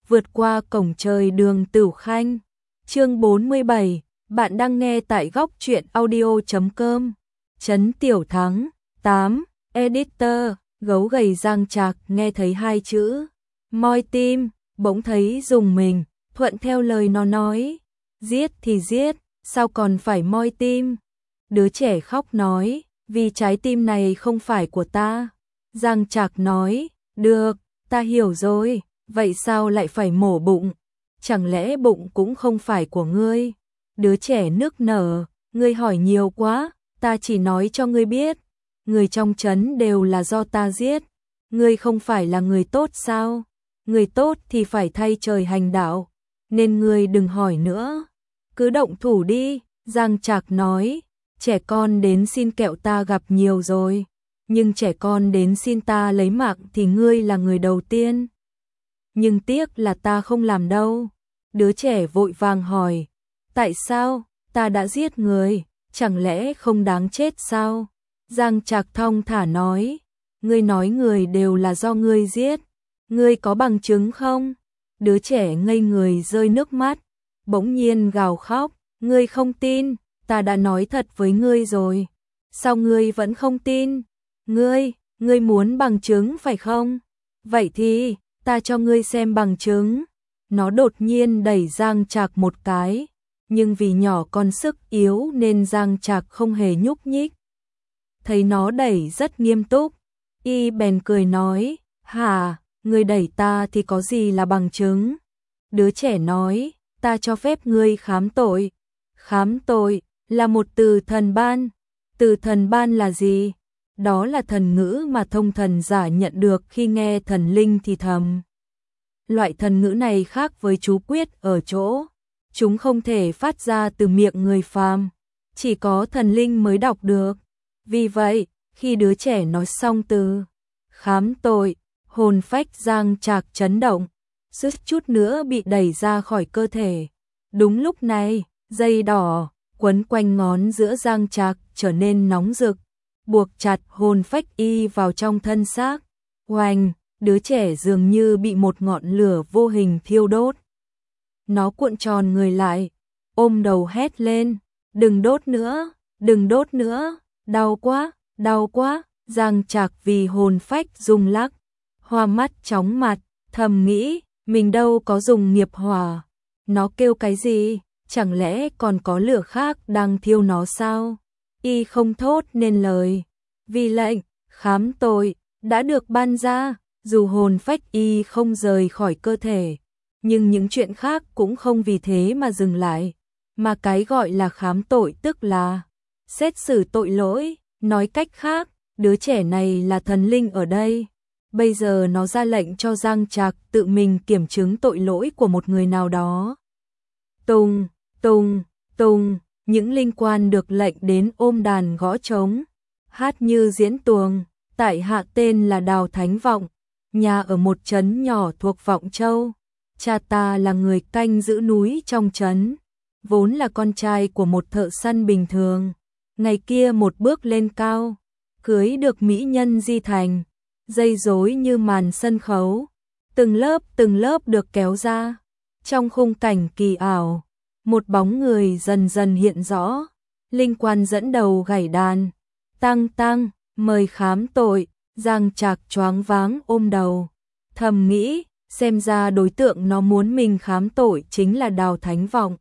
vượt qua cổng trời Đường Tửu Khanh. Chương 47, bạn đang nghe tại góc truyện audio.com. Trấn Tiểu Thắng, 8, editor, gấu gầy Giang Trạc nghe thấy hai chữ moi tim, bỗng thấy rùng mình, thuận theo lời nó nói, giết thì giết, sao còn phải moi tim? Đứa trẻ khóc nói, vì trái tim này không phải của ta. Giang Trạc nói, được, ta hiểu rồi, vậy sao lại phải mổ bụng? Chẳng lẽ bụng cũng không phải của ngươi? Đứa trẻ nức nở, ngươi hỏi nhiều quá, ta chỉ nói cho ngươi biết, người trong trấn đều là do ta giết. Ngươi không phải là người tốt sao? Người tốt thì phải thay trời hành đạo, nên ngươi đừng hỏi nữa. Cứ động thủ đi, Giang Trạc nói, trẻ con đến xin kẹo ta gặp nhiều rồi, nhưng trẻ con đến xin ta lấy mạng thì ngươi là người đầu tiên. Nhưng tiếc là ta không làm đâu. Đứa trẻ vội vàng hỏi, tại sao? Ta đã giết người, chẳng lẽ không đáng chết sao? Giang Trạc thong thả nói, ngươi nói người đều là do ngươi giết, ngươi có bằng chứng không? Đứa trẻ ngây người rơi nước mắt, bỗng nhiên gào khóc, ngươi không tin, ta đã nói thật với ngươi rồi, sao ngươi vẫn không tin? Ngươi muốn bằng chứng phải không? Vậy thì, ta cho ngươi xem bằng chứng. Nó đột nhiên đẩy Giang Trạc một cái, nhưng vì nhỏ con sức yếu nên Giang Trạc không hề nhúc nhích. Thấy nó đẩy rất nghiêm túc, y bèn cười nói, hả, ngươi đẩy ta thì có gì là bằng chứng? Đứa trẻ nói, ta cho phép ngươi khám tội. Khám tội là một từ thần ban. Từ thần ban là gì? Đó là thần ngữ mà thông thần giả nhận được khi nghe thần linh thì thầm. Loại thần ngữ này khác với chú quyết ở chỗ, chúng không thể phát ra từ miệng người phàm, chỉ có thần linh mới đọc được. Vì vậy, khi đứa trẻ nói xong từ khám tội, hồn phách Giang Trạc chấn động, suýt chút nữa bị đẩy ra khỏi cơ thể. Đúng lúc này, dây đỏ quấn quanh ngón giữa Giang Trạc trở nên nóng rực, buộc chặt hồn phách y vào trong thân xác. Oanh, đứa trẻ dường như bị một ngọn lửa vô hình thiêu đốt. Nó cuộn tròn người lại, ôm đầu hét lên, đừng đốt nữa, đừng đốt nữa, đau quá, đau quá. Giang Trạc vì hồn phách rung lắc, hoa mắt chóng mặt, thầm nghĩ, mình đâu có dùng nghiệp hỏa. Nó kêu cái gì? Chẳng lẽ còn có lửa khác đang thiêu nó sao? Y không thốt nên lời. Vì lệnh khám tội đã được ban ra, dù hồn phách y không rời khỏi cơ thể, nhưng những chuyện khác cũng không vì thế mà dừng lại. Mà cái gọi là khám tội tức là xét xử tội lỗi. Nói cách khác, đứa trẻ này là thần linh ở đây. Bây giờ nó ra lệnh cho Giang Trạc tự mình kiểm chứng tội lỗi của một người nào đó. Tùng, tùng, tùng, những linh quan được lệnh đến ôm đàn gõ trống, hát như diễn tuồng. Tại hạ tên là Đào Thánh Vọng, nhà ở một trấn nhỏ thuộc Vọng Châu. Cha ta là người canh giữ núi trong trấn, vốn là con trai của một thợ săn bình thường. Ngày kia một bước lên cao, cưới được mỹ nhân Di Thành, dây rối như màn sân khấu, từng lớp được kéo ra. Trong khung cảnh kỳ ảo, một bóng người dần dần hiện rõ, linh quan dẫn đầu gảy đàn, tăng tăng, mời khám tội. Giang Trạc choáng váng ôm đầu, thầm nghĩ, xem ra đối tượng nó muốn mình khám tội chính là Đào Thánh Vọng.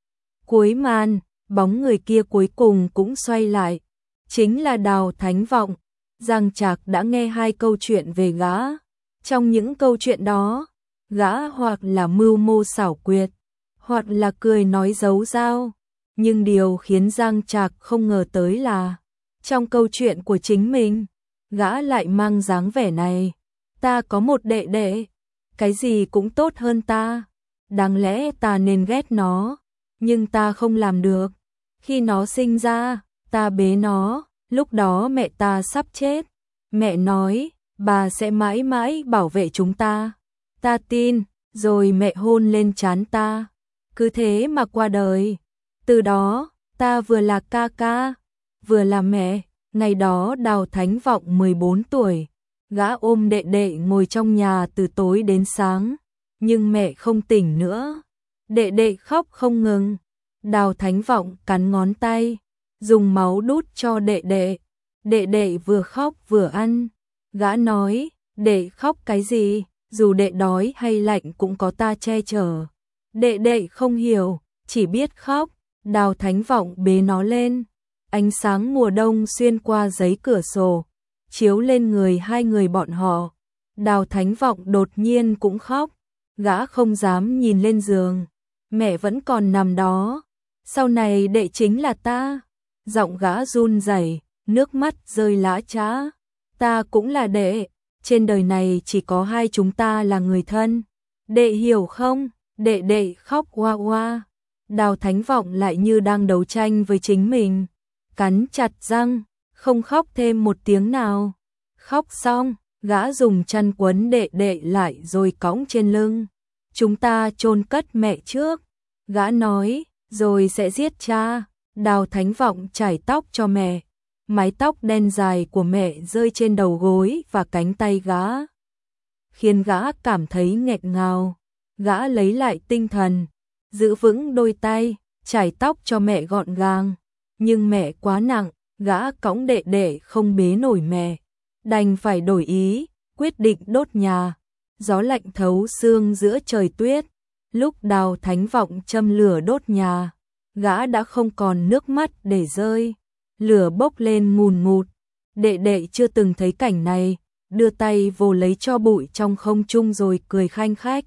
Cuối màn, bóng người kia cuối cùng cũng xoay lại, chính là Đào Thánh Vọng. Giang Trạc đã nghe hai câu chuyện về gã. Trong những câu chuyện đó, gã hoặc là mưu mô xảo quyệt, hoặc là cười nói giấu dao. Nhưng điều khiến Giang Trạc không ngờ tới là, trong câu chuyện của chính mình, gã lại mang dáng vẻ này. Ta có một đệ đệ, cái gì cũng tốt hơn ta. Đáng lẽ ta nên ghét nó, nhưng ta không làm được. Khi nó sinh ra, ta bế nó, lúc đó mẹ ta sắp chết. Mẹ nói, bà sẽ mãi mãi bảo vệ chúng ta. Ta tin, rồi mẹ hôn lên trán ta. Cứ thế mà qua đời. Từ đó, ta vừa là ca ca, vừa là mẹ. Ngày đó Đào Thánh Vọng 14 tuổi, gã ôm đệ đệ ngồi trong nhà từ tối đến sáng, nhưng mẹ không tỉnh nữa. Đệ đệ khóc không ngừng. Đào Thánh Vọng cắn ngón tay, dùng máu đút cho đệ đệ. Đệ đệ vừa khóc vừa ăn. Gã nói, đệ khóc cái gì, dù đệ đói hay lạnh cũng có ta che chở. Đệ đệ không hiểu, chỉ biết khóc. Đào Thánh Vọng bế nó lên. Ánh sáng mùa đông xuyên qua giấy cửa sổ, chiếu lên người hai người bọn họ. Đào Thánh Vọng đột nhiên cũng khóc. Gã không dám nhìn lên giường. Mẹ vẫn còn nằm đó. Sau này đệ chính là ta. Giọng gã run rẩy, nước mắt rơi lã chã. Ta cũng là đệ. Trên đời này chỉ có hai chúng ta là người thân. Đệ hiểu không? Đệ đệ khóc oa oa. Đào Thánh Vọng lại như đang đấu tranh với chính mình. Cắn chặt răng, không khóc thêm một tiếng nào. Khóc xong, gã dùng chăn quấn đệ đệ lại rồi cõng trên lưng. Chúng ta chôn cất mẹ trước. Gã nói, rồi sẽ giết cha. Đào Thánh Vọng chải tóc cho mẹ. Mái tóc đen dài của mẹ rơi trên đầu gối và cánh tay gã, khiến gã cảm thấy nghẹn ngào. Gã lấy lại tinh thần, giữ vững đôi tay, chải tóc cho mẹ gọn gàng. Nhưng mẹ quá nặng, gã cõng đệ đệ không bế nổi mẹ. Đành phải đổi ý, quyết định đốt nhà. Gió lạnh thấu xương giữa trời tuyết. Lúc Đào Thánh Vọng châm lửa đốt nhà, gã đã không còn nước mắt để rơi. Lửa bốc lên ngùn ngụt. Đệ đệ chưa từng thấy cảnh này, đưa tay vồ lấy tro bụi trong không trung rồi cười khanh khách.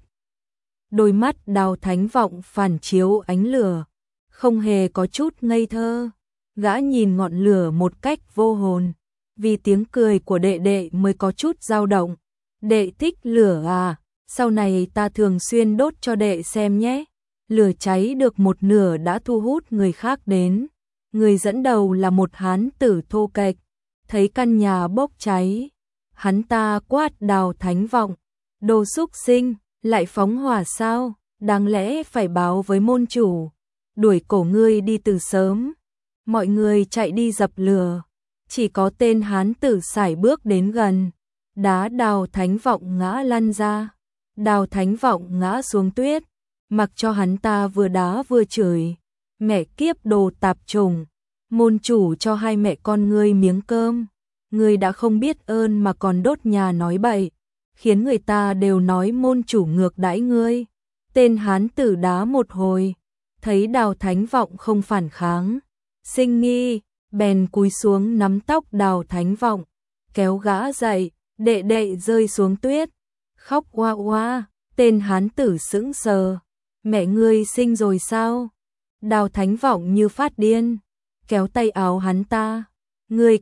Đôi mắt Đào Thánh Vọng phản chiếu ánh lửa, không hề có chút ngây thơ. Gã nhìn ngọn lửa một cách vô hồn, vì tiếng cười của đệ đệ mới có chút dao động. Đệ thích lửa à? Sau này ta thường xuyên đốt cho đệ xem nhé. Lửa cháy được một nửa đã thu hút người khác đến. Người dẫn đầu là một hán tử thô kệch. Thấy căn nhà bốc cháy, hắn ta quát Đào Thánh Vọng, đồ súc sinh, lại phóng hỏa sao? Đáng lẽ phải báo với môn chủ, đuổi cổ ngươi đi từ sớm. Mọi người chạy đi dập lửa, chỉ có tên hán tử sải bước đến gần, đá Đào Thánh Vọng ngã lăn ra. Đào Thánh Vọng ngã xuống tuyết, mặc cho hắn ta vừa đá vừa chửi. Mẹ kiếp đồ tạp chủng, môn chủ cho hai mẹ con ngươi miếng cơm, ngươi đã không biết ơn mà còn đốt nhà nói bậy, khiến người ta đều nói môn chủ ngược đãi ngươi. Tên hán tử đá một hồi, thấy Đào Thánh Vọng không phản kháng, sinh nghi, bèn cúi xuống nắm tóc Đào Thánh Vọng, kéo gã dậy. Đệ đệ rơi xuống tuyết, khóc oa oa. Tên hán tử sững sờ, mẹ ngươi sinh rồi sao? Đào Thánh Vọng như phát điên, kéo tay áo hắn ta. Ngươi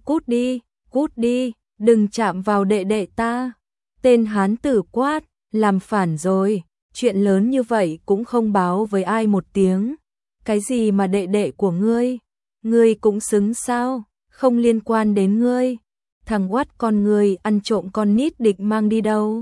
cút đi, đừng chạm vào đệ đệ ta. Tên hán tử quát, làm phản rồi, chuyện lớn như vậy cũng không báo với ai một tiếng. Cái gì mà đệ đệ của ngươi cũng xứng sao? Không liên quan đến ngươi. Thằng oát con ngươi ăn trộm con nít định mang đi đâu?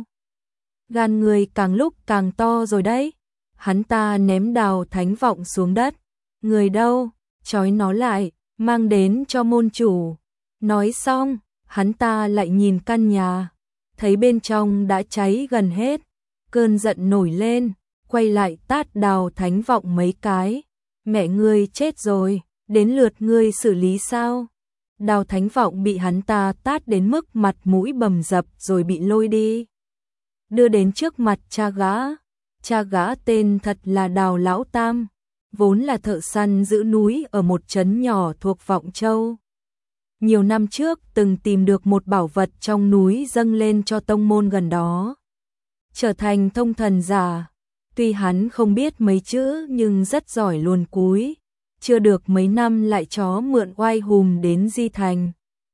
Gan ngươi càng lúc càng to rồi đấy. Hắn ta ném Đào Thánh Vọng xuống đất. Người đâu? Trói nó lại, mang đến cho môn chủ. Nói xong, hắn ta lại nhìn căn nhà, thấy bên trong đã cháy gần hết. Cơn giận nổi lên, quay lại tát Đào Thánh Vọng mấy cái. Mẹ ngươi chết rồi, đến lượt ngươi xử lý sao? Đào Thánh Vọng bị hắn ta tát đến mức mặt mũi bầm dập rồi bị lôi đi, đưa đến trước mặt cha gã. Cha gã tên thật là Đào Lão Tam, vốn là thợ săn giữ núi ở một trấn nhỏ thuộc Vọng Châu. Nhiều năm trước từng tìm được một bảo vật trong núi dâng lên cho tông môn gần đó, trở thành thông thần giả. Tuy hắn không biết mấy chữ nhưng rất giỏi luồn cúi. Chưa được mấy năm lại chó mượn oai hùm đến Di Thành,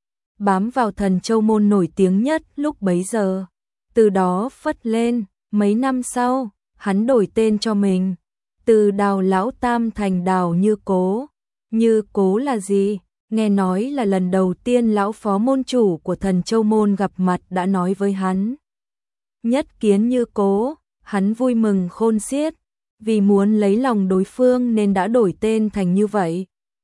bám vào Thần Châu môn nổi tiếng nhất lúc bấy giờ. Từ đó phất lên, mấy năm sau, hắn đổi tên cho mình, từ Đào Lão Tam thành Đào Như Cố. Như Cố là gì? Nghe nói là lần đầu tiên lão phó môn chủ của Thần Châu môn gặp mặt đã nói với hắn. Nhất kiến Như Cố, hắn vui mừng khôn xiết, vì muốn lấy lòng đối phương nên đã đổi tên thành như vậy.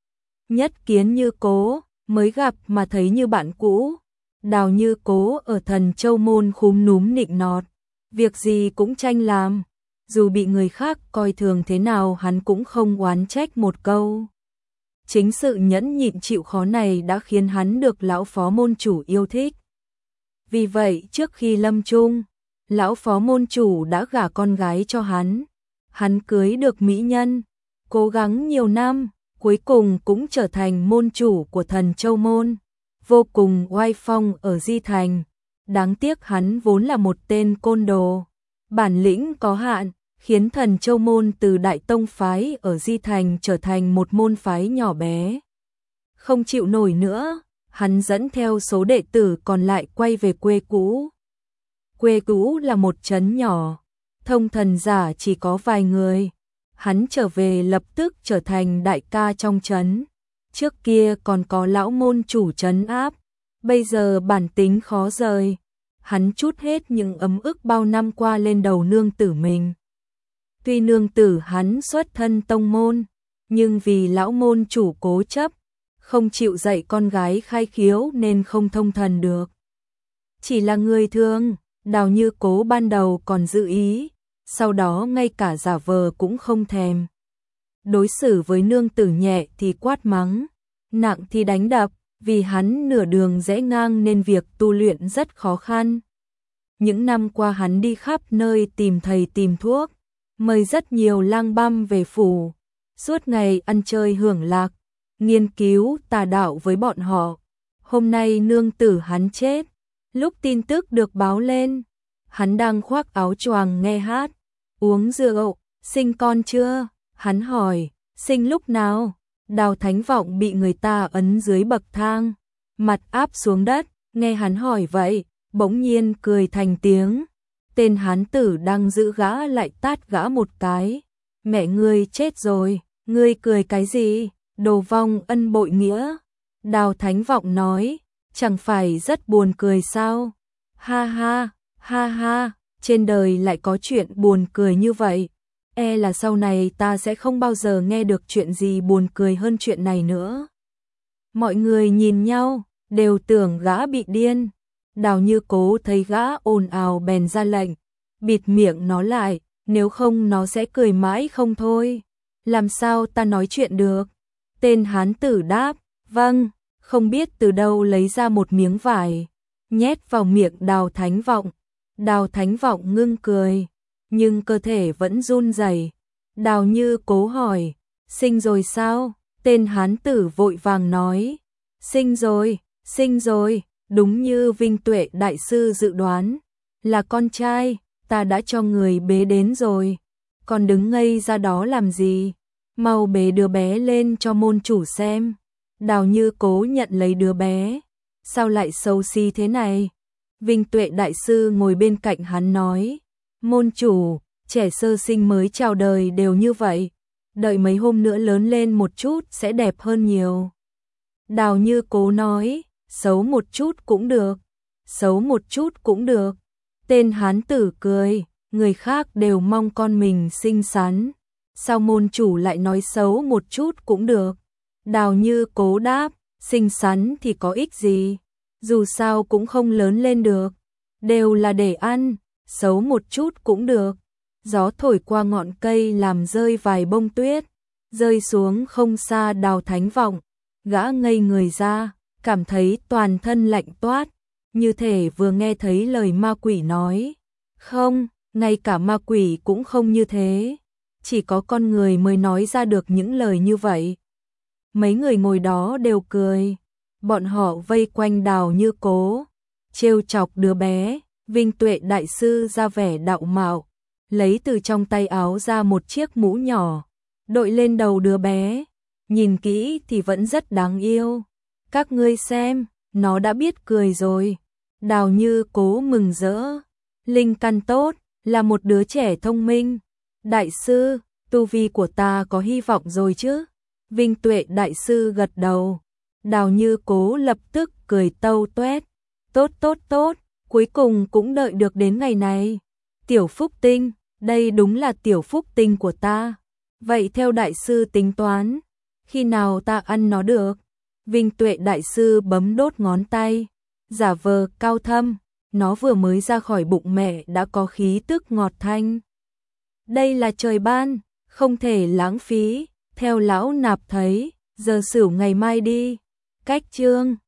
Nhất kiến Như Cố, mới gặp mà thấy như bạn cũ. Đào Như Cố ở Thần Châu môn khúm núm nịnh nọt, việc gì cũng tranh làm, dù bị người khác coi thường thế nào hắn cũng không oán trách một câu. Chính sự nhẫn nhịn chịu khó này đã khiến hắn được lão phó môn chủ yêu thích. Vì vậy trước khi lâm chung, lão phó môn chủ đã gả con gái cho hắn. Hắn cưới được mỹ nhân, cố gắng nhiều năm, cuối cùng cũng trở thành môn chủ của Thần Châu Môn, vô cùng oai phong ở Di Thành. Đáng tiếc hắn vốn là một tên côn đồ, bản lĩnh có hạn, khiến Thần Châu Môn từ đại tông phái ở Di Thành trở thành một môn phái nhỏ bé. Không chịu nổi nữa, hắn dẫn theo số đệ tử còn lại quay về quê cũ. Quê cũ là một trấn nhỏ, thông thần giả chỉ có vài người. Hắn trở về lập tức trở thành đại ca trong trấn. Trước kia còn có lão môn chủ trấn áp, bây giờ bản tính khó rời. Hắn trút hết những ấm ức bao năm qua lên đầu nương tử mình. Tuy nương tử hắn xuất thân tông môn, nhưng vì lão môn chủ cố chấp, không chịu dạy con gái khai khiếu nên không thông thần được. Chỉ là người thường, Đào Như Cố ban đầu còn giữ ý, sau đó ngay cả giả vờ cũng không thèm. Đối xử với nương tử nhẹ thì quát mắng, nặng thì đánh đập, vì hắn nửa đường rẽ ngang nên việc tu luyện rất khó khăn. Những năm qua hắn đi khắp nơi tìm thầy tìm thuốc, mời rất nhiều lang băm về phủ, suốt ngày ăn chơi hưởng lạc, nghiên cứu tà đạo với bọn họ. Hôm nay nương tử hắn chết, lúc tin tức được báo lên, hắn đang khoác áo choàng nghe hát, uống rượu, sinh con chưa? Hắn hỏi, sinh lúc nào? Đào Thánh Vọng bị người ta ấn dưới bậc thang, mặt áp xuống đất, nghe hắn hỏi vậy, bỗng nhiên cười thành tiếng. Tên hán tử đang giữ gã lại tát gã một cái. Mẹ ngươi chết rồi, ngươi cười cái gì? Đồ vong ân bội nghĩa. Đào Thánh Vọng nói, chẳng phải rất buồn cười sao? Ha ha, ha ha, trên đời lại có chuyện buồn cười như vậy. E là sau này ta sẽ không bao giờ nghe được chuyện gì buồn cười hơn chuyện này nữa. Mọi người nhìn nhau, đều tưởng gã bị điên. Đào Như Cố thấy gã ồn ào bèn ra lệnh, bịt miệng nó lại, nếu không nó sẽ cười mãi không thôi. Làm sao ta nói chuyện được? Tên hán tử đáp, vâng, không biết từ đâu lấy ra một miếng vải, nhét vào miệng Đào Thánh Vọng. Đào Thánh Vọng ngưng cười, nhưng cơ thể vẫn run rẩy. Đào Như Cố hỏi, sinh rồi sao? Tên hán tử vội vàng nói, sinh rồi, đúng như Vinh Tuệ đại sư dự đoán, là con trai, ta đã cho người bế đến rồi, còn đứng ngây ra đó làm gì? Mau bế đứa bé lên cho môn chủ xem. Đào Như Cố nhận lấy đứa bé, sao lại xấu xí thế này? Vinh Tuệ đại sư ngồi bên cạnh hắn nói, môn chủ, trẻ sơ sinh mới chào đời đều như vậy, đợi mấy hôm nữa lớn lên một chút sẽ đẹp hơn nhiều. Đào Như Cố nói, xấu một chút cũng được, xấu một chút cũng được. Tên hán tử cười, người khác đều mong con mình xinh xắn, sao môn chủ lại nói xấu một chút cũng được? Đào Như Cố đáp, xinh xắn thì có ích gì, dù sao cũng không lớn lên được, đều là để ăn, xấu một chút cũng được. Gió thổi qua ngọn cây làm rơi vài bông tuyết, rơi xuống không xa Đào Thánh Vọng, gã ngây người ra, cảm thấy toàn thân lạnh toát, như thể vừa nghe thấy lời ma quỷ nói. Không, ngay cả ma quỷ cũng không như thế, chỉ có con người mới nói ra được những lời như vậy. Mấy người ngồi đó đều cười, bọn họ vây quanh Đào Như Cố, trêu chọc đứa bé. Vinh Tuệ đại sư ra vẻ đạo mạo, lấy từ trong tay áo ra một chiếc mũ nhỏ, đội lên đầu đứa bé, nhìn kỹ thì vẫn rất đáng yêu. Các ngươi xem, nó đã biết cười rồi. Đào Như Cố mừng rỡ, linh căn tốt, là một đứa trẻ thông minh. Đại sư, tu vi của ta có hy vọng rồi chứ? Vinh Tuệ đại sư gật đầu. Đào Như Cố lập tức cười tâu tuét, tốt, cuối cùng cũng đợi được đến ngày này. Tiểu phúc tinh, đây đúng là tiểu phúc tinh của ta. Vậy theo đại sư tính toán, khi nào ta ăn nó được? Vinh Tuệ đại sư bấm đốt ngón tay, giả vờ cao thâm, nó vừa mới ra khỏi bụng mẹ đã có khí tức ngọt thanh. Đây là trời ban, không thể lãng phí, theo lão nạp thấy, giờ xửu ngày mai đi. Cách chương